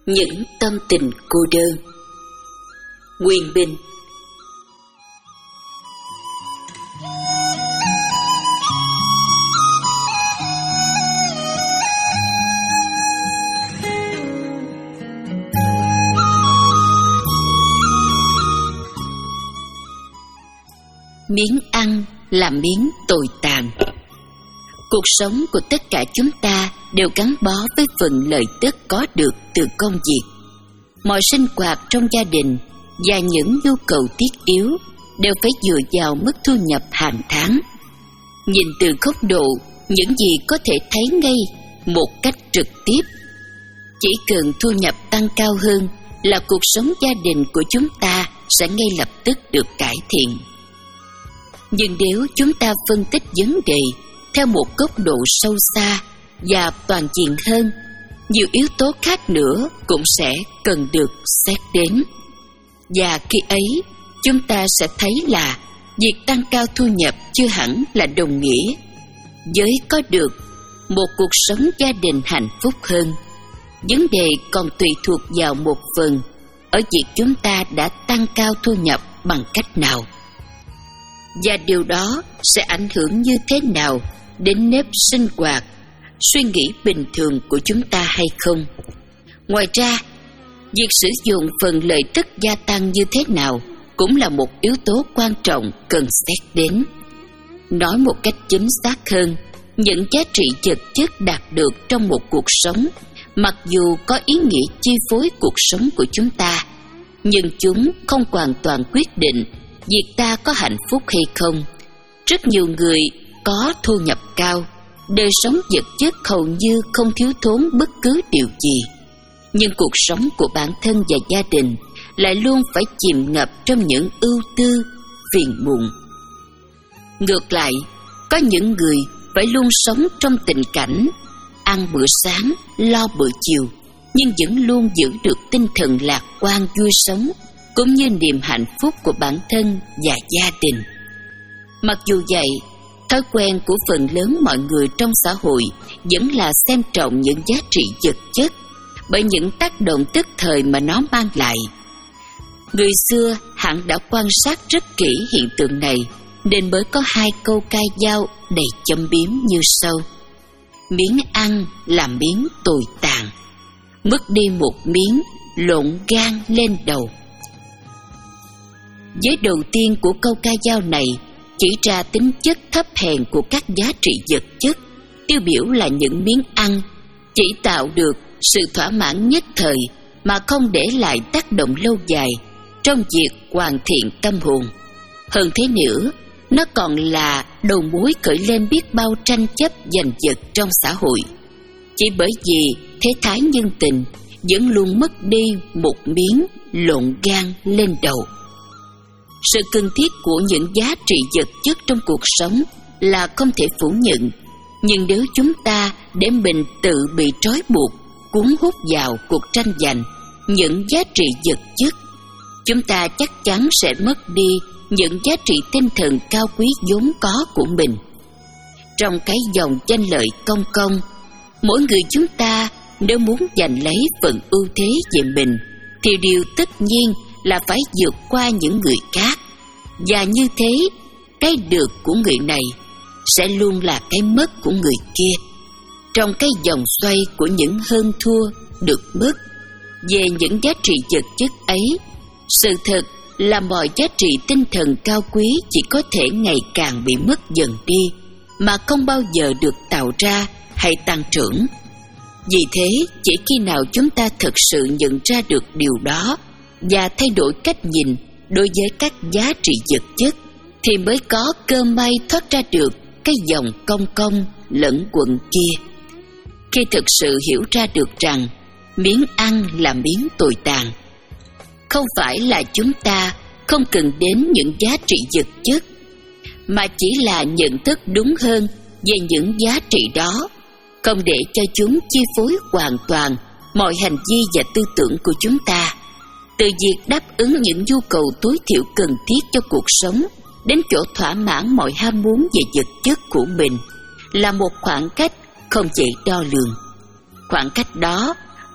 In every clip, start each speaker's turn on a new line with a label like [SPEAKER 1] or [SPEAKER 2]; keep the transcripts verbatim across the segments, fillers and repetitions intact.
[SPEAKER 1] Những tâm tình cô đơn. Quyền Bình. Miếng ăn là miếng tồi tàn. Cuộc sống của tất cả chúng ta đều gắn bó với phần lợi tức có được từ công việc. Mọi sinh hoạt trong gia đình và những nhu cầu thiết yếu đều phải dựa vào mức thu nhập hàng tháng. Nhìn từ góc độ những gì có thể thấy ngay một cách trực tiếp, chỉ cần thu nhập tăng cao hơn là cuộc sống gia đình của chúng ta sẽ ngay lập tức được cải thiện. Nhưng nếu chúng ta phân tích vấn đề theo một góc độ sâu xa và toàn diện hơn, nhiều yếu tố khác nữa cũng sẽ cần được xét đến. Và khi ấy, chúng ta sẽ thấy là việc tăng cao thu nhập chưa hẳn là đồng nghĩa với có được một cuộc sống gia đình hạnh phúc hơn. Vấn đề còn tùy thuộc vào một phần ở việc chúng ta đã tăng cao thu nhập bằng cách nào, và điều đó sẽ ảnh hưởng như thế nào đến nếp sinh hoạt, suy nghĩ bình thường của chúng ta hay không. Ngoài ra, việc sử dụng phần lợi tức gia tăng như thế nào cũng là một yếu tố quan trọng cần xét đến. Nói một cách chính xác hơn, những giá trị vật chất đạt được trong một cuộc sống, mặc dù có ý nghĩa chi phối cuộc sống của chúng ta, nhưng chúng không hoàn toàn quyết định việc ta có hạnh phúc hay không. Rất nhiều người có thu nhập cao, đời sống vật chất hầu như không thiếu thốn bất cứ điều gì, nhưng cuộc sống của bản thân và gia đình lại luôn phải chìm ngập trong những ưu tư, phiền muộn. Ngược lại, có những người phải luôn sống trong tình cảnh ăn bữa sáng, lo bữa chiều, nhưng vẫn luôn giữ được tinh thần lạc quan vui sống, cũng như niềm hạnh phúc của bản thân và gia đình. Mặc dù vậy, thói quen của phần lớn mọi người trong xã hội vẫn là xem trọng những giá trị vật chất bởi những tác động tức thời mà nó mang lại. Người xưa hẳn đã quan sát rất kỹ hiện tượng này, nên mới có hai câu ca dao đầy châm biếm như sau: miếng ăn là miếng tồi tàn, mất đi một miếng lộn gan lên đầu. Giới đầu tiên của câu ca dao này chỉ ra tính chất thấp hèn của các giá trị vật chất, tiêu biểu là những miếng ăn chỉ tạo được sự thỏa mãn nhất thời mà không để lại tác động lâu dài trong việc hoàn thiện tâm hồn. Hơn thế nữa, nó còn là đầu mối khởi lên biết bao tranh chấp giành giật trong xã hội, chỉ bởi vì thế thái nhân tình vẫn luôn mất đi một miếng lộn gan lên đầu. Sự cần thiết của những giá trị vật chất trong cuộc sống là không thể phủ nhận, nhưng nếu chúng ta để mình tự bị trói buộc, cuốn hút vào cuộc tranh giành những giá trị vật chất, chúng ta chắc chắn sẽ mất đi những giá trị tinh thần cao quý vốn có của mình. Trong cái dòng tranh lợi công công, mỗi người chúng ta nếu muốn giành lấy phần ưu thế về mình thì điều tất nhiên là phải vượt qua những người khác, và như thế cái được của người này sẽ luôn là cái mất của người kia. Trong cái vòng xoay của những hơn thua được mất về những giá trị vật chất ấy, sự thật là mọi giá trị tinh thần cao quý chỉ có thể ngày càng bị mất dần đi, mà không bao giờ được tạo ra hay tăng trưởng. Vì thế, chỉ khi nào chúng ta thực sự nhận ra được điều đó và thay đổi cách nhìn đối với các giá trị vật chất, thì mới có cơ may thoát ra được cái dòng cong cong lẫn quẩn kia. Khi thực sự hiểu ra được rằng miếng ăn là miếng tồi tàn, không phải là chúng ta không cần đến những giá trị vật chất, mà chỉ là nhận thức đúng hơn về những giá trị đó, không để cho chúng chi phối hoàn toàn mọi hành vi và tư tưởng của chúng ta. Từ việc đáp ứng những nhu cầu tối thiểu cần thiết cho cuộc sống đến chỗ thỏa mãn mọi ham muốn về vật chất của mình là một khoảng cách không dễ đo lường. Khoảng cách đó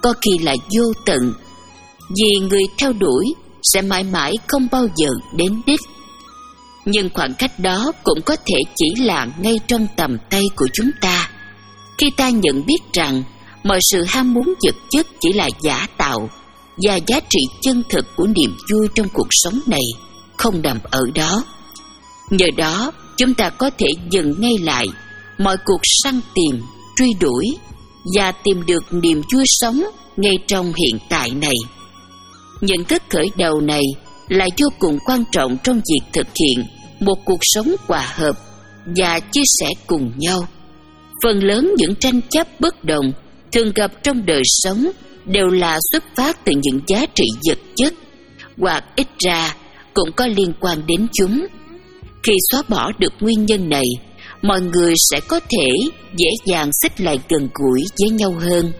[SPEAKER 1] có khi là vô tận, vì người theo đuổi sẽ mãi mãi không bao giờ đến đích. Nhưng khoảng cách đó cũng có thể chỉ là ngay trong tầm tay của chúng ta, khi ta nhận biết rằng mọi sự ham muốn vật chất chỉ là giả tạo, và giá trị chân thực của niềm vui trong cuộc sống này không nằm ở đó. Nhờ đó, chúng ta có thể dừng ngay lại mọi cuộc săn tìm, truy đuổi và tìm được niềm vui sống ngay trong hiện tại này. Nhận thức khởi đầu này là vô cùng quan trọng trong việc thực hiện một cuộc sống hòa hợp và chia sẻ cùng nhau. Phần lớn những tranh chấp bất đồng thường gặp trong đời sống đều là xuất phát từ những giá trị vật chất, hoặc ít ra cũng có liên quan đến chúng. Khi xóa bỏ được nguyên nhân này, mọi người sẽ có thể dễ dàng xích lại gần gũi với nhau hơn.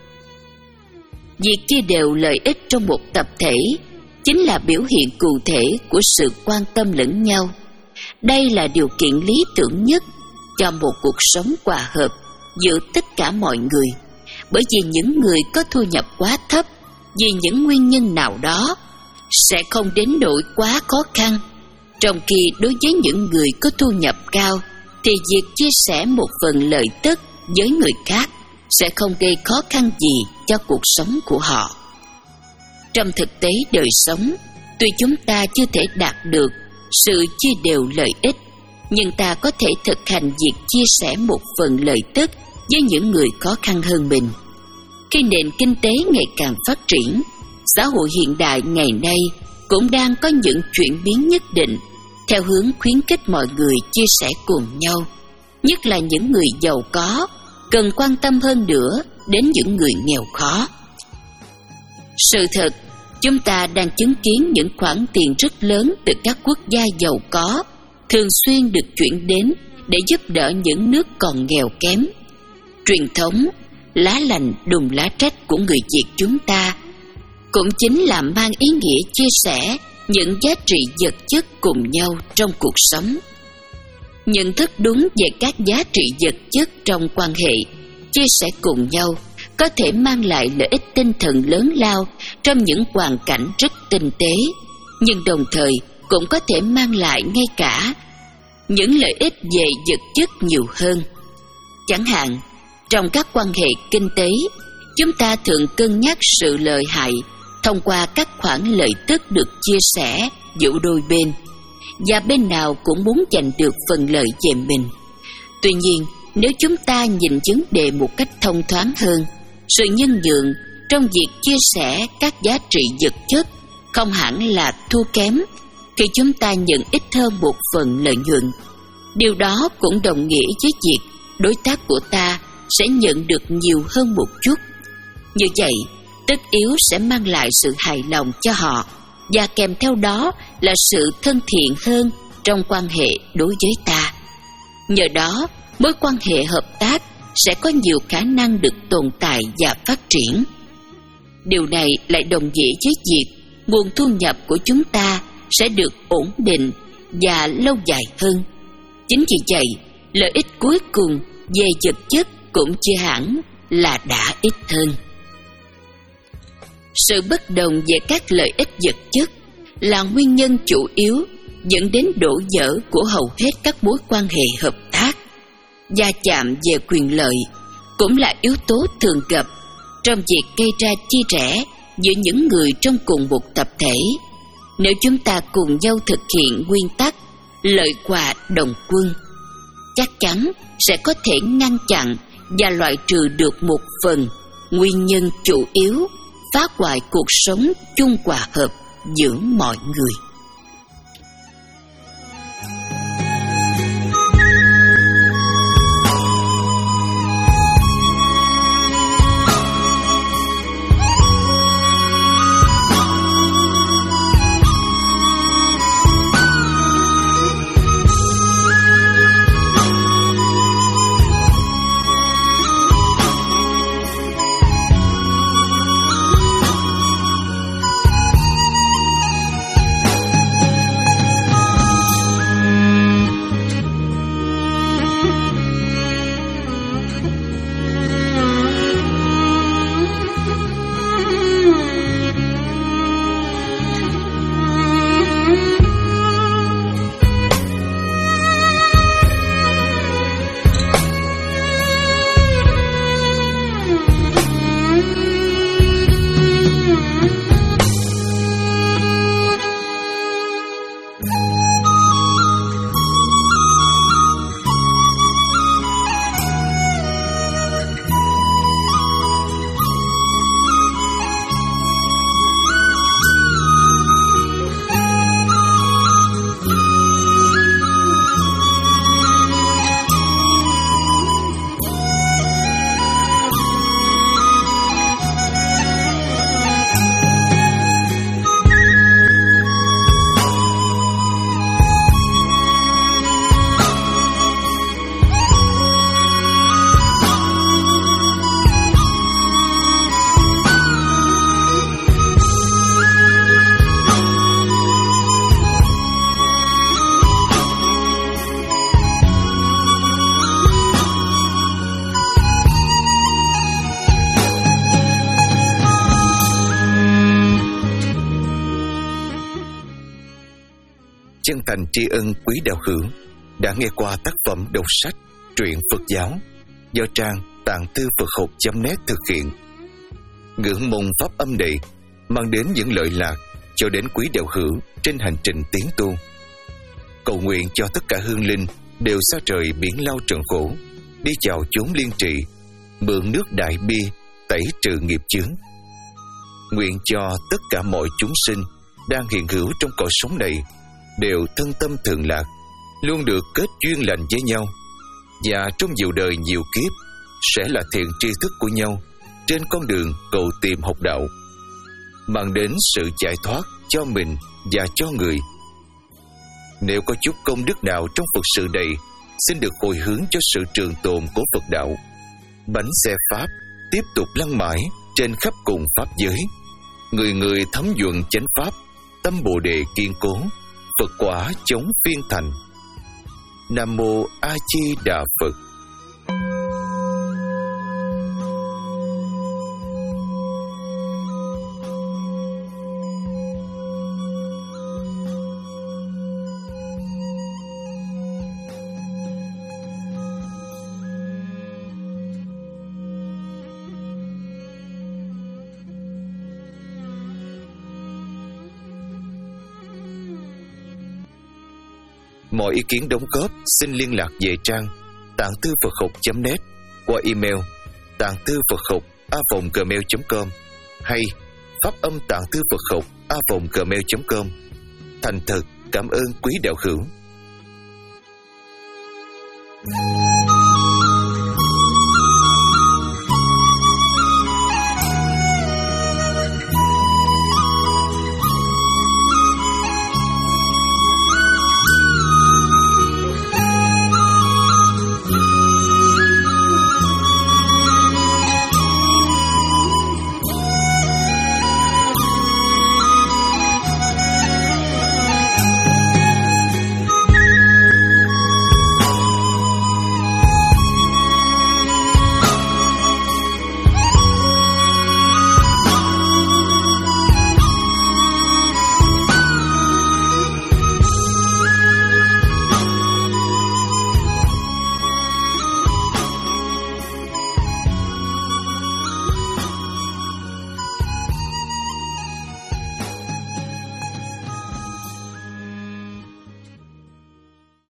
[SPEAKER 1] Việc chia đều lợi ích trong một tập thể chính là biểu hiện cụ thể của sự quan tâm lẫn nhau. Đây là điều kiện lý tưởng nhất cho một cuộc sống hòa hợp giữa tất cả mọi người, bởi vì những người có thu nhập quá thấp vì những nguyên nhân nào đó sẽ không đến nỗi quá khó khăn, trong khi đối với những người có thu nhập cao thì việc chia sẻ một phần lợi tức với người khác sẽ không gây khó khăn gì cho cuộc sống của họ. Trong thực tế đời sống, tuy chúng ta chưa thể đạt được sự chia đều lợi ích, nhưng ta có thể thực hành việc chia sẻ một phần lợi tức với những người khó khăn hơn mình. Khi nền kinh tế ngày càng phát triển, xã hội hiện đại ngày nay cũng đang có những chuyển biến nhất định theo hướng khuyến khích mọi người chia sẻ cùng nhau, nhất là những người giàu có cần quan tâm hơn nữa đến những người nghèo khó. Sự thật, chúng ta đang chứng kiến những khoản tiền rất lớn từ các quốc gia giàu có thường xuyên được chuyển đến để giúp đỡ những nước còn nghèo kém. Truyền thống lá lành đùm lá trách của người Việt chúng ta cũng chính là mang ý nghĩa chia sẻ những giá trị vật chất cùng nhau trong cuộc sống. Nhận thức đúng về các giá trị vật chất trong quan hệ, chia sẻ cùng nhau có thể mang lại lợi ích tinh thần lớn lao trong những hoàn cảnh rất tinh tế, nhưng đồng thời cũng có thể mang lại ngay cả những lợi ích về vật chất nhiều hơn. Chẳng hạn, trong các quan hệ kinh tế, chúng ta thường cân nhắc sự lợi hại thông qua các khoản lợi tức được chia sẻ giữa đôi bên, và bên nào cũng muốn giành được phần lợi về mình. Tuy nhiên, nếu chúng ta nhìn vấn đề một cách thông thoáng hơn, sự nhân nhượng trong việc chia sẻ các giá trị vật chất không hẳn là thua kém khi chúng ta nhận ít hơn một phần lợi nhuận. Điều đó cũng đồng nghĩa với việc đối tác của ta sẽ nhận được nhiều hơn một chút. Như vậy, tất yếu sẽ mang lại sự hài lòng cho họ, và kèm theo đó là sự thân thiện hơn trong quan hệ đối với ta. Nhờ đó, mối quan hệ hợp tác sẽ có nhiều khả năng được tồn tại và phát triển. Điều này lại đồng nghĩa với việc nguồn thu nhập của chúng ta sẽ được ổn định và lâu dài hơn. Chính vì vậy, lợi ích cuối cùng về vật chất cũng chưa hẳn là đã ít hơn. Sự bất đồng về các lợi ích vật chất là nguyên nhân chủ yếu dẫn đến đổ vỡ của hầu hết các mối quan hệ hợp tác. Va chạm về quyền lợi cũng là yếu tố thường gặp trong việc gây ra chia rẽ giữa những người trong cùng một tập thể. Nếu chúng ta cùng nhau thực hiện nguyên tắc lợi hòa đồng quân, chắc chắn sẽ có thể ngăn chặn và loại trừ được một phần nguyên nhân chủ yếu phá hoại cuộc sống chung hòa hợp giữa mọi người.
[SPEAKER 2] chân thành tri ân quý đạo hữu đã nghe qua tác phẩm đọc sách truyện Phật giáo do trang tạng thư Phật học chấm net thực hiện. Ngưỡng mong pháp âm này mang đến những lợi lạc cho đến quý đạo hữu trên hành trình tiến tu. Cầu nguyện cho tất cả hương linh đều xa trời biển lao trần khổ, đi chào chốn liên trì, mượn nước đại bi tẩy trừ nghiệp chướng. Nguyện cho tất cả mọi chúng sinh đang hiện hữu trong cõi sống này đều thân tâm thường lạc, luôn được kết duyên lành với nhau, và trong nhiều đời nhiều kiếp sẽ là thiện tri thức của nhau trên con đường cầu tìm học đạo, mang đến sự giải thoát cho mình và cho người. Nếu có chút công đức nào trong Phật sự này, xin được hồi hướng cho sự trường tồn của Phật đạo. Bánh xe Pháp tiếp tục lăn mãi trên khắp cùng Pháp giới. Người người thấm nhuận chánh Pháp, tâm Bồ Đề kiên cố, Phật quả chống phiên thành. Nam Mô A Di Đà Phật. Mọi ý kiến đóng góp xin liên lạc về trang tạng thư Phật học chấm net qua email tạng thư Phật học a vòng gmail chấm com hay pháp âm tạng thư Phật học a vòng gmail chấm com. Thành thật cảm ơn quý đạo hữu.